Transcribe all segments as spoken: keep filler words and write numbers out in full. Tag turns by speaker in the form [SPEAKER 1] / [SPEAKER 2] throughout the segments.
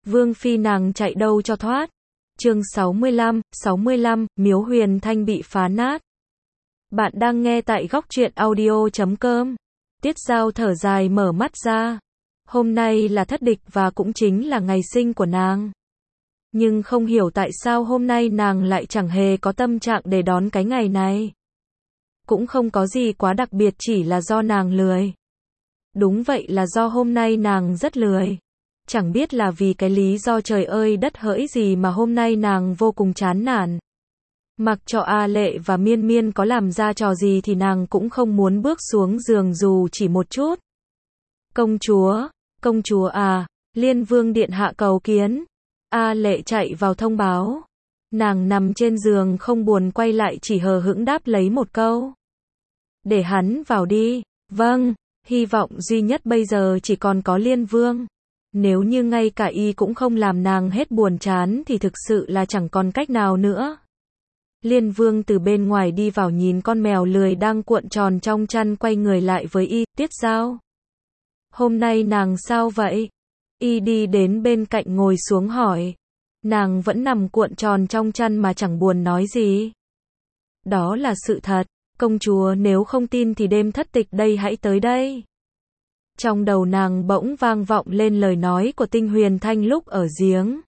[SPEAKER 1] Vương phi nàng chạy đâu cho thoát. Chương sáu mươi lăm, sáu mươi lăm, Miếu Huyền Thanh bị phá nát. Bạn đang nghe tại góc truyện audio chấm com. Tiết Dao thở dài mở mắt ra. Hôm nay là thất địch và cũng chính là ngày sinh của nàng. Nhưng không hiểu tại sao hôm nay nàng lại chẳng hề có tâm trạng để đón cái ngày này. Cũng không có gì quá đặc biệt, chỉ là do nàng lười. Đúng vậy, là do hôm nay nàng rất lười. Chẳng biết là vì cái lý do trời ơi đất hỡi gì mà hôm nay nàng vô cùng chán nản. Mặc cho A Lệ và Miên Miên có làm ra trò gì thì nàng cũng không muốn bước xuống giường dù chỉ một chút. Công chúa, công chúa à, Liên Vương điện hạ cầu kiến. A Lệ chạy vào thông báo. Nàng nằm trên giường không buồn quay lại, chỉ hờ hững đáp lấy một câu. Để hắn vào đi. Vâng, hy vọng duy nhất bây giờ chỉ còn có Liên Vương. Nếu như ngay cả y cũng không làm nàng hết buồn chán thì thực sự là chẳng còn cách nào nữa. Liên Vương từ bên ngoài đi vào, nhìn con mèo lười đang cuộn tròn trong chăn, quay người lại với y. Tiết Dao, hôm nay nàng sao vậy? Y đi đến bên cạnh ngồi xuống hỏi. Nàng vẫn nằm cuộn tròn trong chăn mà chẳng buồn nói gì. Đó là sự thật, công chúa, nếu không tin thì đêm thất tịch đây, hãy tới đây. Trong đầu nàng bỗng vang vọng lên lời nói của Tinh Huyền Thanh lúc ở giếng.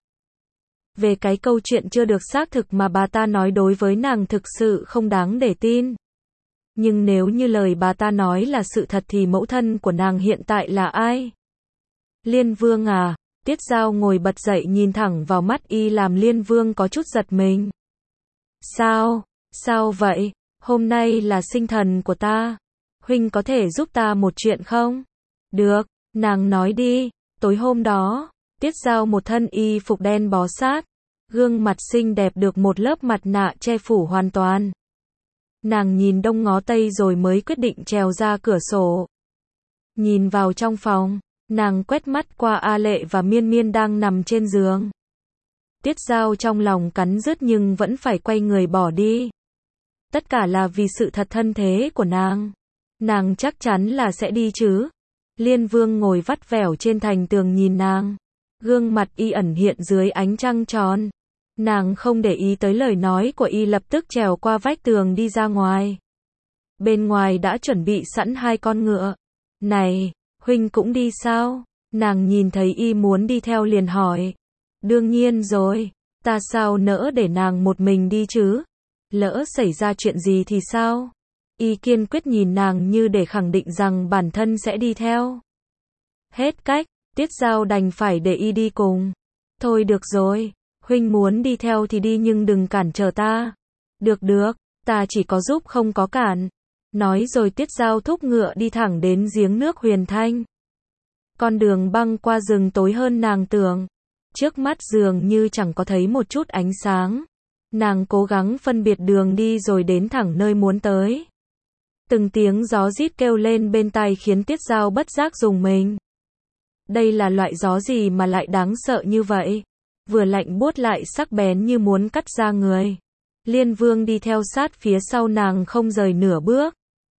[SPEAKER 1] Về cái câu chuyện chưa được xác thực mà bà ta nói đối với nàng thực sự không đáng để tin. Nhưng nếu như lời bà ta nói là sự thật thì mẫu thân của nàng hiện tại là ai? Liên Vương à? Tiết Dao ngồi bật dậy, nhìn thẳng vào mắt y làm Liên Vương có chút giật mình. Sao? Sao vậy? Hôm nay là sinh thần của ta. Huynh có thể giúp ta một chuyện không? Được, nàng nói đi. Tối hôm đó, Tiết Dao một thân y phục đen bó sát, gương mặt xinh đẹp được một lớp mặt nạ che phủ hoàn toàn. Nàng nhìn đông ngó tây rồi mới quyết định trèo ra cửa sổ. Nhìn vào trong phòng, nàng quét mắt qua A Lệ và Miên Miên đang nằm trên giường. Tiết Dao trong lòng cắn rứt nhưng vẫn phải quay người bỏ đi. Tất cả là vì sự thật thân thế của nàng. Nàng chắc chắn là sẽ đi chứ. Liên Vương ngồi vắt vẻo trên thành tường nhìn nàng. Gương mặt y ẩn hiện dưới ánh trăng tròn. Nàng không để ý tới lời nói của y, lập tức trèo qua vách tường đi ra ngoài. Bên ngoài đã chuẩn bị sẵn hai con ngựa. Này, huynh cũng đi sao? Nàng nhìn thấy y muốn đi theo liền hỏi. Đương nhiên rồi, ta sao nỡ để nàng một mình đi chứ? Lỡ xảy ra chuyện gì thì sao? Y kiên quyết nhìn nàng như để khẳng định rằng bản thân sẽ đi theo. Hết cách, Tiết Dao đành phải để y đi cùng. Thôi được rồi, huynh muốn đi theo thì đi nhưng đừng cản trở ta. Được được, ta chỉ có giúp không có cản. Nói rồi Tiết Dao thúc ngựa đi thẳng đến giếng nước Huyền Thanh. Con đường băng qua rừng tối hơn nàng tưởng. Trước mắt dường như chẳng có thấy một chút ánh sáng. Nàng cố gắng phân biệt đường đi rồi đến thẳng nơi muốn tới. Từng tiếng gió rít kêu lên bên tai khiến Tiết Dao bất giác rùng mình. Đây là loại gió gì mà lại đáng sợ như vậy? Vừa lạnh buốt lại sắc bén như muốn cắt da người. Liên Vương đi theo sát phía sau nàng không rời nửa bước.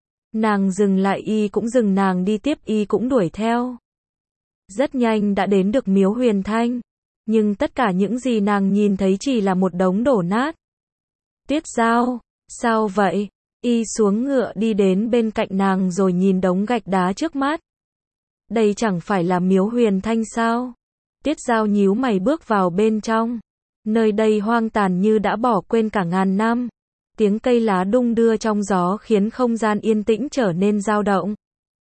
[SPEAKER 1] Nàng dừng lại y cũng dừng, nàng đi tiếp y cũng đuổi theo. Rất nhanh đã đến được Miếu Huyền Thanh. Nhưng tất cả những gì nàng nhìn thấy chỉ là một đống đổ nát. Tiết Dao, sao vậy? Y xuống ngựa đi đến bên cạnh nàng rồi nhìn đống gạch đá trước mắt. Đây chẳng phải là Miếu Huyền Thanh sao? Tiết Dao nhíu mày bước vào bên trong. Nơi đây hoang tàn như đã bỏ quên cả ngàn năm. Tiếng cây lá đung đưa trong gió khiến không gian yên tĩnh trở nên dao động.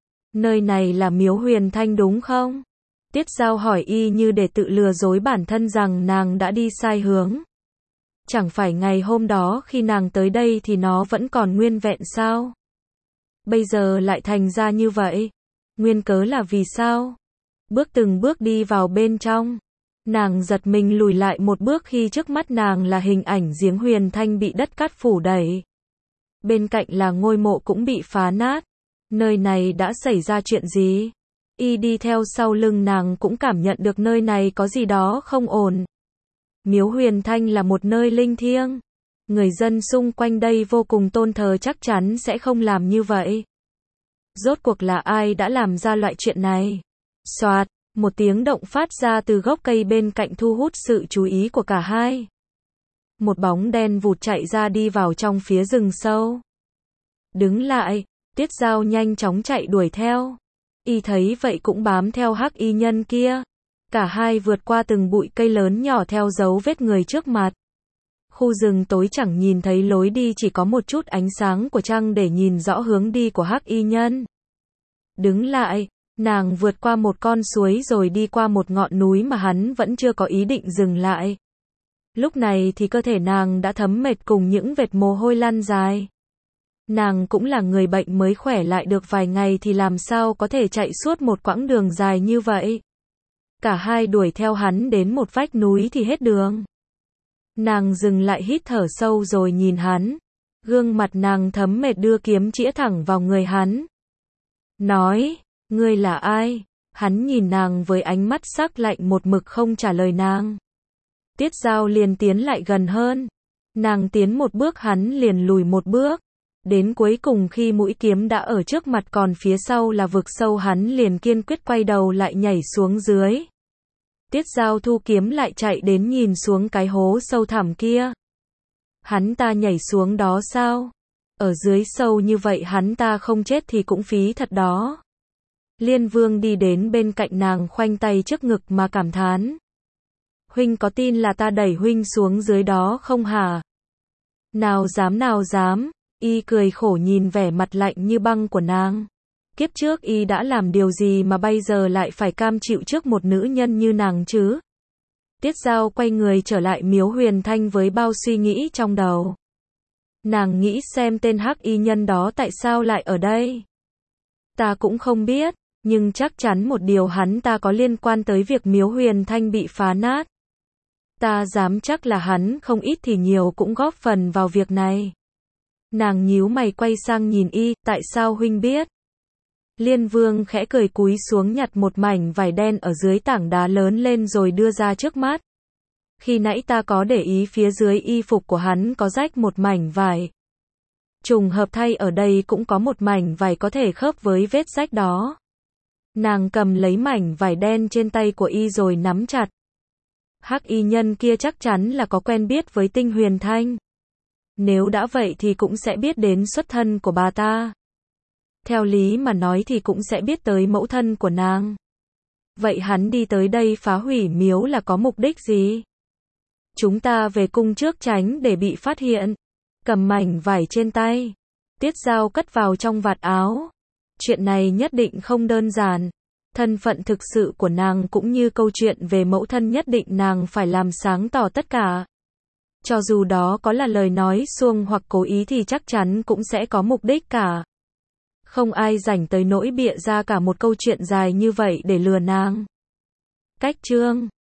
[SPEAKER 1] Nơi này là Miếu Huyền Thanh đúng không? Tiết Dao hỏi y như để tự lừa dối bản thân rằng nàng đã đi sai hướng. Chẳng phải ngày hôm đó khi nàng tới đây thì nó vẫn còn nguyên vẹn sao? Bây giờ lại thành ra như vậy. Nguyên cớ là vì sao? Bước từng bước đi vào bên trong. Nàng giật mình lùi lại một bước khi trước mắt nàng là hình ảnh giếng Huyền Thanh bị đất cát phủ đầy. Bên cạnh là ngôi mộ cũng bị phá nát. Nơi này đã xảy ra chuyện gì? Y đi theo sau lưng nàng cũng cảm nhận được nơi này có gì đó không ổn. Miếu Huyền Thanh là một nơi linh thiêng. Người dân xung quanh đây vô cùng tôn thờ, chắc chắn sẽ không làm như vậy. Rốt cuộc là ai đã làm ra loại chuyện này? Soạt, Một tiếng động phát ra từ gốc cây bên cạnh thu hút sự chú ý của cả hai. Một bóng đen vụt chạy ra đi vào trong phía rừng sâu. Đứng lại, Tiết Dao nhanh chóng chạy đuổi theo. Y thấy vậy cũng bám theo hắc y nhân kia. Cả hai vượt qua từng bụi cây lớn nhỏ theo dấu vết người trước mặt. Khu rừng tối chẳng nhìn thấy lối đi, chỉ có một chút ánh sáng của trăng để nhìn rõ hướng đi của hắc y nhân. Đứng lại, nàng vượt qua một con suối rồi đi qua một ngọn núi mà hắn vẫn chưa có ý định dừng lại. Lúc này thì cơ thể nàng đã thấm mệt cùng những vệt mồ hôi lăn dài. Nàng cũng là người bệnh mới khỏe lại được vài ngày thì làm sao có thể chạy suốt một quãng đường dài như vậy. Cả hai đuổi theo hắn đến một vách núi thì hết đường. Nàng dừng lại hít thở sâu rồi nhìn hắn. Gương mặt nàng thấm mệt đưa kiếm chĩa thẳng vào người hắn. Nói, ngươi là ai? Hắn nhìn nàng với ánh mắt sắc lạnh một mực không trả lời nàng. Tiết Dao liền tiến lại gần hơn. Nàng tiến một bước hắn liền lùi một bước. Đến cuối cùng khi mũi kiếm đã ở trước mặt còn phía sau là vực sâu hắn liền kiên quyết quay đầu lại nhảy xuống dưới. Tiết Dao thu kiếm lại chạy đến nhìn xuống cái hố sâu thẳm kia. Hắn ta nhảy xuống đó sao? Ở dưới sâu như vậy hắn ta không chết thì cũng phí thật đó. Liên Vương đi đến bên cạnh nàng khoanh tay trước ngực mà cảm thán. Huynh có tin là ta đẩy huynh xuống dưới đó không hả? Nào dám nào dám, y cười khổ nhìn vẻ mặt lạnh như băng của nàng. Kiếp trước y đã làm điều gì mà bây giờ lại phải cam chịu trước một nữ nhân như nàng chứ? Tiết Dao quay người trở lại Miếu Huyền Thanh với bao suy nghĩ trong đầu. Nàng nghĩ xem tên hắc y nhân đó tại sao lại ở đây. Ta cũng không biết, nhưng chắc chắn một điều hắn ta có liên quan tới việc Miếu Huyền Thanh bị phá nát. Ta dám chắc là hắn không ít thì nhiều cũng góp phần vào việc này. Nàng nhíu mày quay sang nhìn y, tại sao huynh biết? Liên Vương khẽ cười cúi xuống nhặt một mảnh vải đen ở dưới tảng đá lớn lên rồi đưa ra trước mắt. Khi nãy ta có để ý phía dưới y phục của hắn có rách một mảnh vải. Trùng hợp thay ở đây cũng có một mảnh vải có thể khớp với vết rách đó. Nàng cầm lấy mảnh vải đen trên tay của y rồi nắm chặt. Hắc y nhân kia chắc chắn là có quen biết với Tinh Huyền Thanh. Nếu đã vậy thì cũng sẽ biết đến xuất thân của bà ta. Theo lý mà nói thì cũng sẽ biết tới mẫu thân của nàng. Vậy hắn đi tới đây phá hủy miếu là có mục đích gì? Chúng ta về cung trước tránh để bị phát hiện. Cầm mảnh vải trên tay. Tiết Dao cất vào trong vạt áo. Chuyện này nhất định không đơn giản. Thân phận thực sự của nàng cũng như câu chuyện về mẫu thân nhất định nàng phải làm sáng tỏ tất cả. Cho dù đó có là lời nói suông hoặc cố ý thì chắc chắn cũng sẽ có mục đích cả. Không ai rảnh tới nỗi bịa ra cả một câu chuyện dài như vậy để lừa nàng. Cách chương